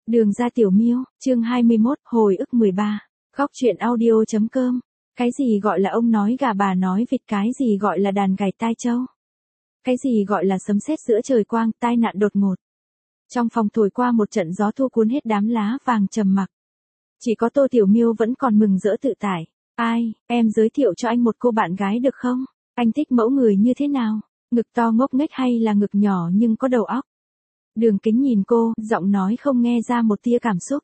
Đường ra Tiểu Miêu, chương 21, hồi ức 13. Góc truyện audio.com. Cái gì gọi là ông nói gà bà nói vịt, cái gì gọi là đàn gảy tai trâu? Cái gì gọi là sấm sét giữa trời quang, tai nạn đột ngột? Trong phòng thổi qua một trận gió thu cuốn hết đám lá vàng trầm mặc. Chỉ có Tô Tiểu Miêu vẫn còn mừng rỡ tự tải. Ai, em giới thiệu cho anh một cô bạn gái được không? Anh thích mẫu người như thế nào? Ngực to ngốc nghếch hay là ngực nhỏ nhưng có đầu óc? Đường Kính nhìn cô, giọng nói không nghe ra một tia cảm xúc.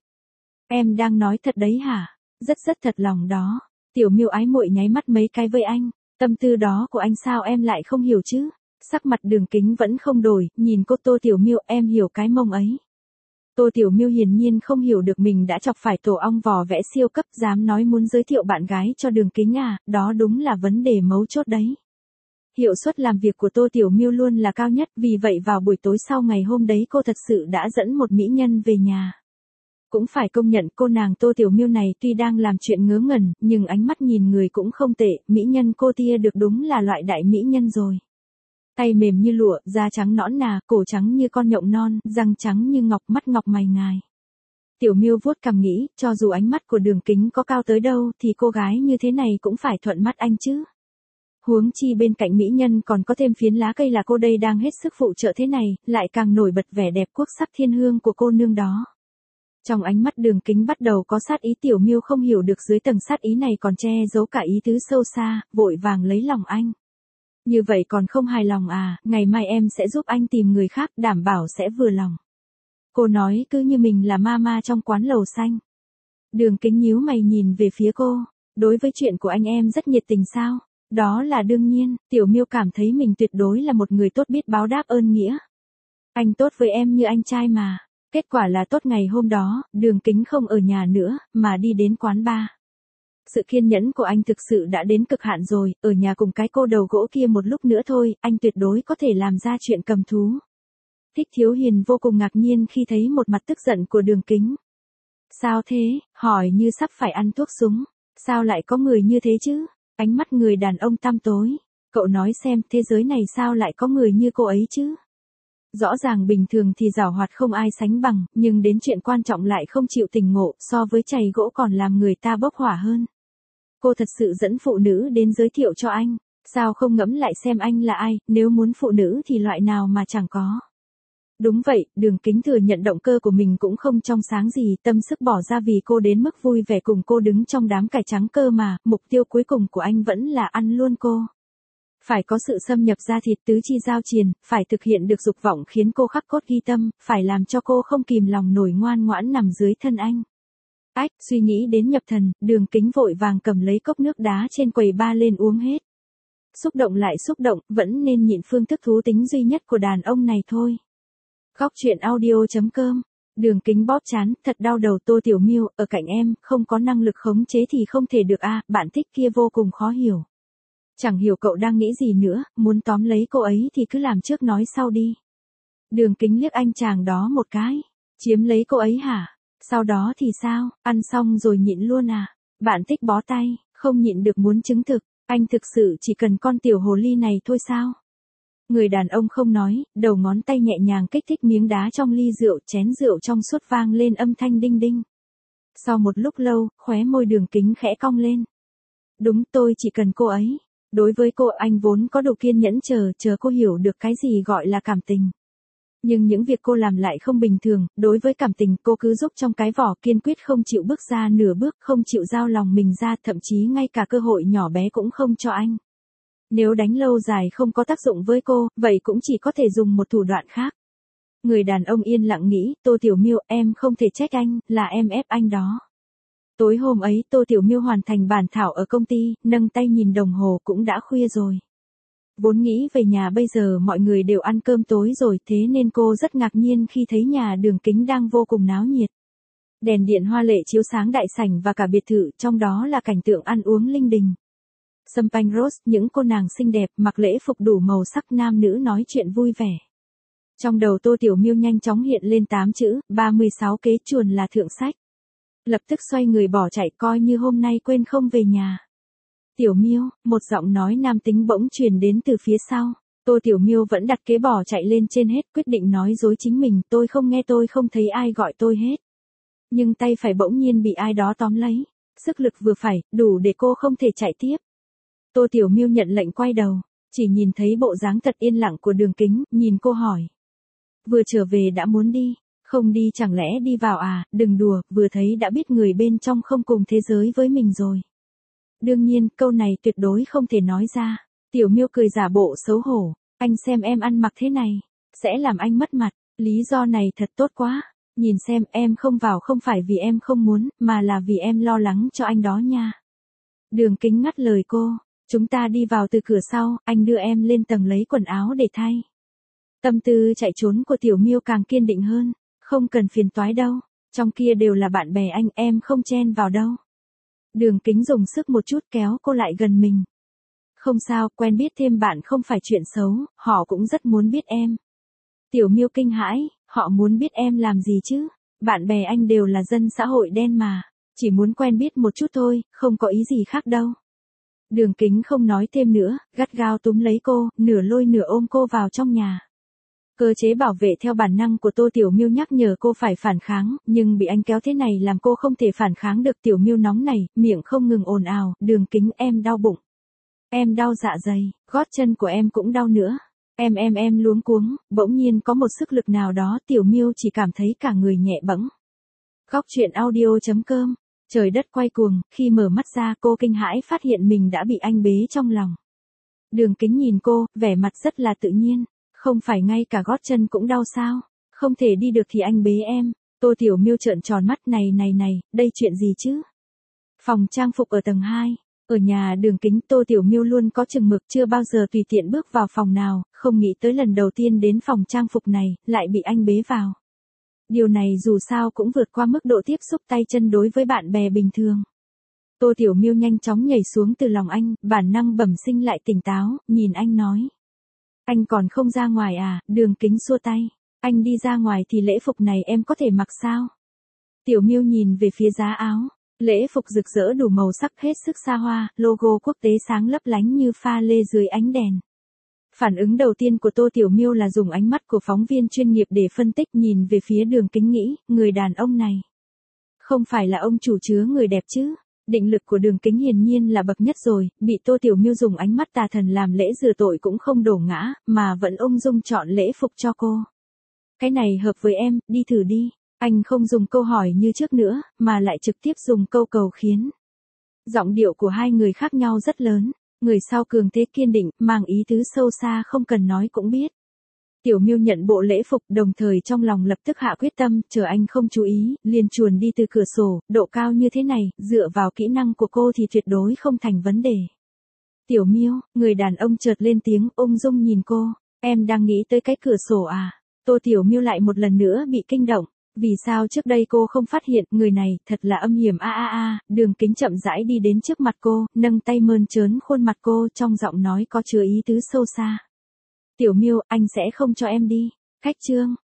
Em đang nói thật đấy hả? Rất thật lòng đó. Tiểu Miêu ái muội nháy mắt mấy cái với anh. Tâm tư đó của anh sao em lại không hiểu chứ? Sắc mặt Đường Kính vẫn không đổi, nhìn cô Tô Tiểu Miêu, em hiểu cái mông ấy. Tô Tiểu Miêu hiển nhiên không hiểu được mình đã chọc phải tổ ong vò vẽ siêu cấp, dám nói muốn giới thiệu bạn gái cho Đường Kính à, đó đúng là vấn đề mấu chốt đấy. Hiệu suất làm việc của Tô Tiểu Miêu luôn là cao nhất, vì vậy vào buổi tối sau ngày hôm đấy cô thật sự đã dẫn một mỹ nhân về nhà. Cũng phải công nhận cô nàng Tô Tiểu Miêu này tuy đang làm chuyện ngớ ngẩn, nhưng ánh mắt nhìn người cũng không tệ, mỹ nhân cô tia được đúng là loại đại mỹ nhân rồi. Tay mềm như lụa, da trắng nõn nà, cổ trắng như con nhộng non, răng trắng như ngọc, mắt ngọc mày ngài. Tiểu Miêu vuốt cằm nghĩ, cho dù ánh mắt của Đường Kính có cao tới đâu thì cô gái như thế này cũng phải thuận mắt anh chứ. Huống chi bên cạnh mỹ nhân còn có thêm phiến lá cây là cô đây đang hết sức phụ trợ thế này, lại càng nổi bật vẻ đẹp quốc sắc thiên hương của cô nương đó. Trong ánh mắt Đường Kính bắt đầu có sát ý, Tiểu Miêu không hiểu được dưới tầng sát ý này còn che giấu cả ý tứ sâu xa, vội vàng lấy lòng anh. Như vậy còn không hài lòng à, ngày mai em sẽ giúp anh tìm người khác, đảm bảo sẽ vừa lòng. Cô nói cứ như mình là mama trong quán lầu xanh. Đường Kính nhíu mày nhìn về phía cô, đối với chuyện của anh em rất nhiệt tình sao? Đó là đương nhiên, Tiểu Miêu cảm thấy mình tuyệt đối là một người tốt biết báo đáp ơn nghĩa. Anh tốt với em như anh trai mà. Kết quả là tốt ngày hôm đó, Đường Kính không ở nhà nữa, mà đi đến quán bar. Sự kiên nhẫn của anh thực sự đã đến cực hạn rồi, ở nhà cùng cái cô đầu gỗ kia một lúc nữa thôi, anh tuyệt đối có thể làm ra chuyện cầm thú. Thích Thiếu Hiền vô cùng ngạc nhiên khi thấy một mặt tức giận của Đường Kính. Sao thế, hỏi như sắp phải ăn thuốc súng, sao lại có người như thế chứ? Ánh mắt người đàn ông tăm tối. Cậu nói xem, thế giới này sao lại có người như cô ấy chứ? Rõ ràng bình thường thì giảo hoạt không ai sánh bằng, nhưng đến chuyện quan trọng lại không chịu tỉnh ngộ, so với chày gỗ còn làm người ta bốc hỏa hơn. Cô thật sự dẫn phụ nữ đến giới thiệu cho anh, sao không ngẫm lại xem anh là ai, nếu muốn phụ nữ thì loại nào mà chẳng có. Đúng vậy, Đường Kính thừa nhận động cơ của mình cũng không trong sáng gì, tâm sức bỏ ra vì cô đến mức vui vẻ cùng cô đứng trong đám cải trắng cơ mà, mục tiêu cuối cùng của anh vẫn là ăn luôn cô. Phải có sự xâm nhập da thịt, tứ chi giao triền, phải thực hiện được dục vọng khiến cô khắc cốt ghi tâm, phải làm cho cô không kìm lòng nổi ngoan ngoãn nằm dưới thân anh. Ách, suy nghĩ đến nhập thần, Đường Kính vội vàng cầm lấy cốc nước đá trên quầy bar lên uống hết. Xúc động lại xúc động, vẫn nên nhịn, phương thức thú tính duy nhất của đàn ông này thôi. Góc truyện audio.com. Đường Kính bóp trán, thật đau đầu. Tô Tiểu Miêu, ở cạnh em, không có năng lực khống chế thì không thể được a, bạn thích kia vô cùng khó hiểu. Chẳng hiểu cậu đang nghĩ gì nữa, muốn tóm lấy cô ấy thì cứ làm trước nói sau đi. Đường Kính liếc anh chàng đó một cái. Chiếm lấy cô ấy hả? Sau đó thì sao, ăn xong rồi nhịn luôn à? Bạn thích bó tay, không nhịn được muốn chứng thực, anh thực sự chỉ cần con tiểu hồ ly này thôi sao? Người đàn ông không nói, đầu ngón tay nhẹ nhàng kích thích miếng đá trong ly rượu, chén rượu trong suốt vang lên âm thanh đinh đinh. Sau một lúc lâu, khóe môi Đường Kính khẽ cong lên. Đúng, tôi chỉ cần cô ấy. Đối với cô anh vốn có đủ kiên nhẫn chờ cô hiểu được cái gì gọi là cảm tình. Nhưng những việc cô làm lại không bình thường, đối với cảm tình cô cứ giúp trong cái vỏ, kiên quyết không chịu bước ra nửa bước, không chịu giao lòng mình ra, thậm chí ngay cả cơ hội nhỏ bé cũng không cho anh. Nếu đánh lâu dài không có tác dụng với cô, vậy cũng chỉ có thể dùng một thủ đoạn khác. Người đàn ông yên lặng nghĩ, Tô Tiểu Miêu, em không thể trách anh, là em ép anh đó. Tối hôm ấy, Tô Tiểu Miêu hoàn thành bản thảo ở công ty, nâng tay nhìn đồng hồ cũng đã khuya rồi. Vốn nghĩ về nhà bây giờ mọi người đều ăn cơm tối rồi, thế nên cô rất ngạc nhiên khi thấy nhà Đường Kính đang vô cùng náo nhiệt. Đèn điện hoa lệ chiếu sáng đại sảnh và cả biệt thự, trong đó là cảnh tượng ăn uống linh đình. Champagne rose, những cô nàng xinh đẹp mặc lễ phục đủ màu sắc, nam nữ nói chuyện vui vẻ. Trong đầu Tô Tiểu Miêu nhanh chóng hiện lên 8 chữ, 36 kế chuồn là thượng sách. Lập tức xoay người bỏ chạy, coi như hôm nay quên không về nhà. Tiểu Miêu, một giọng nói nam tính bỗng truyền đến từ phía sau. Tô Tiểu Miêu vẫn đặt kế bỏ chạy lên trên hết, quyết định nói dối chính mình, tôi không nghe, tôi không thấy ai gọi tôi hết. Nhưng tay phải bỗng nhiên bị ai đó tóm lấy. Sức lực vừa phải, đủ để cô không thể chạy tiếp. Tô Tiểu Miêu nhận lệnh quay đầu, chỉ nhìn thấy bộ dáng thật yên lặng của Đường Kính, nhìn cô hỏi. Vừa trở về đã muốn đi, không đi chẳng lẽ đi vào à, đừng đùa, vừa thấy đã biết người bên trong không cùng thế giới với mình rồi. Đương nhiên, câu này tuyệt đối không thể nói ra. Tiểu Miêu cười giả bộ xấu hổ, anh xem em ăn mặc thế này, sẽ làm anh mất mặt, lý do này thật tốt quá. Nhìn xem em không vào không phải vì em không muốn, mà là vì em lo lắng cho anh đó nha. Đường Kính ngắt lời cô, chúng ta đi vào từ cửa sau, anh đưa em lên tầng lấy quần áo để thay. Tâm tư chạy trốn của Tiểu Miêu càng kiên định hơn, không cần phiền toái đâu, trong kia đều là bạn bè anh, em không chen vào đâu. Đường Kính dùng sức một chút kéo cô lại gần mình. Không sao, quen biết thêm bạn không phải chuyện xấu, họ cũng rất muốn biết em. Tiểu Miêu kinh hãi, họ muốn biết em làm gì chứ? Bạn bè anh đều là dân xã hội đen mà, chỉ muốn quen biết một chút thôi, không có ý gì khác đâu. Đường Kính không nói thêm nữa, gắt gao túm lấy cô, nửa lôi nửa ôm cô vào trong nhà. Cơ chế bảo vệ theo bản năng của Tô Tiểu Miêu nhắc nhở cô phải phản kháng, nhưng bị anh kéo thế này làm cô không thể phản kháng được. Tiểu Miêu nóng này, miệng không ngừng ồn ào, Đường Kính em đau bụng. Em đau dạ dày, gót chân của em cũng đau nữa. Em luống cuống, bỗng nhiên có một sức lực nào đó Tiểu Miêu chỉ cảm thấy cả người nhẹ bẫng. Góc truyện audio.com, trời đất quay cuồng, khi mở mắt ra cô kinh hãi phát hiện mình đã bị anh bế trong lòng. Đường Kính nhìn cô, vẻ mặt rất là tự nhiên, không phải ngay cả gót chân cũng đau sao, không thể đi được thì anh bế em. Tô Tiểu Miêu trợn tròn mắt này, đây chuyện gì chứ? Phòng trang phục ở tầng 2. Ở nhà Đường Kính Tô Tiểu Miêu luôn có chừng mực chưa bao giờ tùy tiện bước vào phòng nào, không nghĩ tới lần đầu tiên đến phòng trang phục này, lại bị anh bế vào. Điều này dù sao cũng vượt qua mức độ tiếp xúc tay chân đối với bạn bè bình thường. Tô Tiểu Miêu nhanh chóng nhảy xuống từ lòng anh, bản năng bẩm sinh lại tỉnh táo, nhìn anh nói. Anh còn không ra ngoài à? Đường Kính xua tay. Anh đi ra ngoài thì lễ phục này em có thể mặc sao? Tiểu Miêu nhìn về phía giá áo. Lễ phục rực rỡ đủ màu sắc hết sức xa hoa, logo quốc tế sáng lấp lánh như pha lê dưới ánh đèn. Phản ứng đầu tiên của Tô Tiểu Miêu là dùng ánh mắt của phóng viên chuyên nghiệp để phân tích, nhìn về phía Đường Kính nghĩ, người đàn ông này. Không phải là ông chủ chứa người đẹp chứ? Định lực của Đường Kính hiển nhiên là bậc nhất rồi, bị Tô Tiểu Miêu dùng ánh mắt tà thần làm lễ rửa tội cũng không đổ ngã, mà vẫn ung dung chọn lễ phục cho cô. Cái này hợp với em, đi thử đi. Anh không dùng câu hỏi như trước nữa, mà lại trực tiếp dùng câu cầu khiến. Giọng điệu của hai người khác nhau rất lớn, người sau cường thế kiên định, mang ý tứ sâu xa không cần nói cũng biết. Tiểu Miêu nhận bộ lễ phục, đồng thời trong lòng lập tức hạ quyết tâm, chờ anh không chú ý, liền chuồn đi từ cửa sổ, độ cao như thế này, dựa vào kỹ năng của cô thì tuyệt đối không thành vấn đề. Tiểu Miêu, người đàn ông chợt lên tiếng, ung dung nhìn cô, em đang nghĩ tới cái cửa sổ à? Tô Tiểu Miêu lại một lần nữa bị kinh động. Vì sao trước đây cô không phát hiện, người này, thật là âm hiểm Đường Kính chậm rãi đi đến trước mặt cô, nâng tay mơn trớn khuôn mặt cô, trong giọng nói có chứa ý tứ sâu xa. Tiểu Miêu, anh sẽ không cho em đi. Cách chương.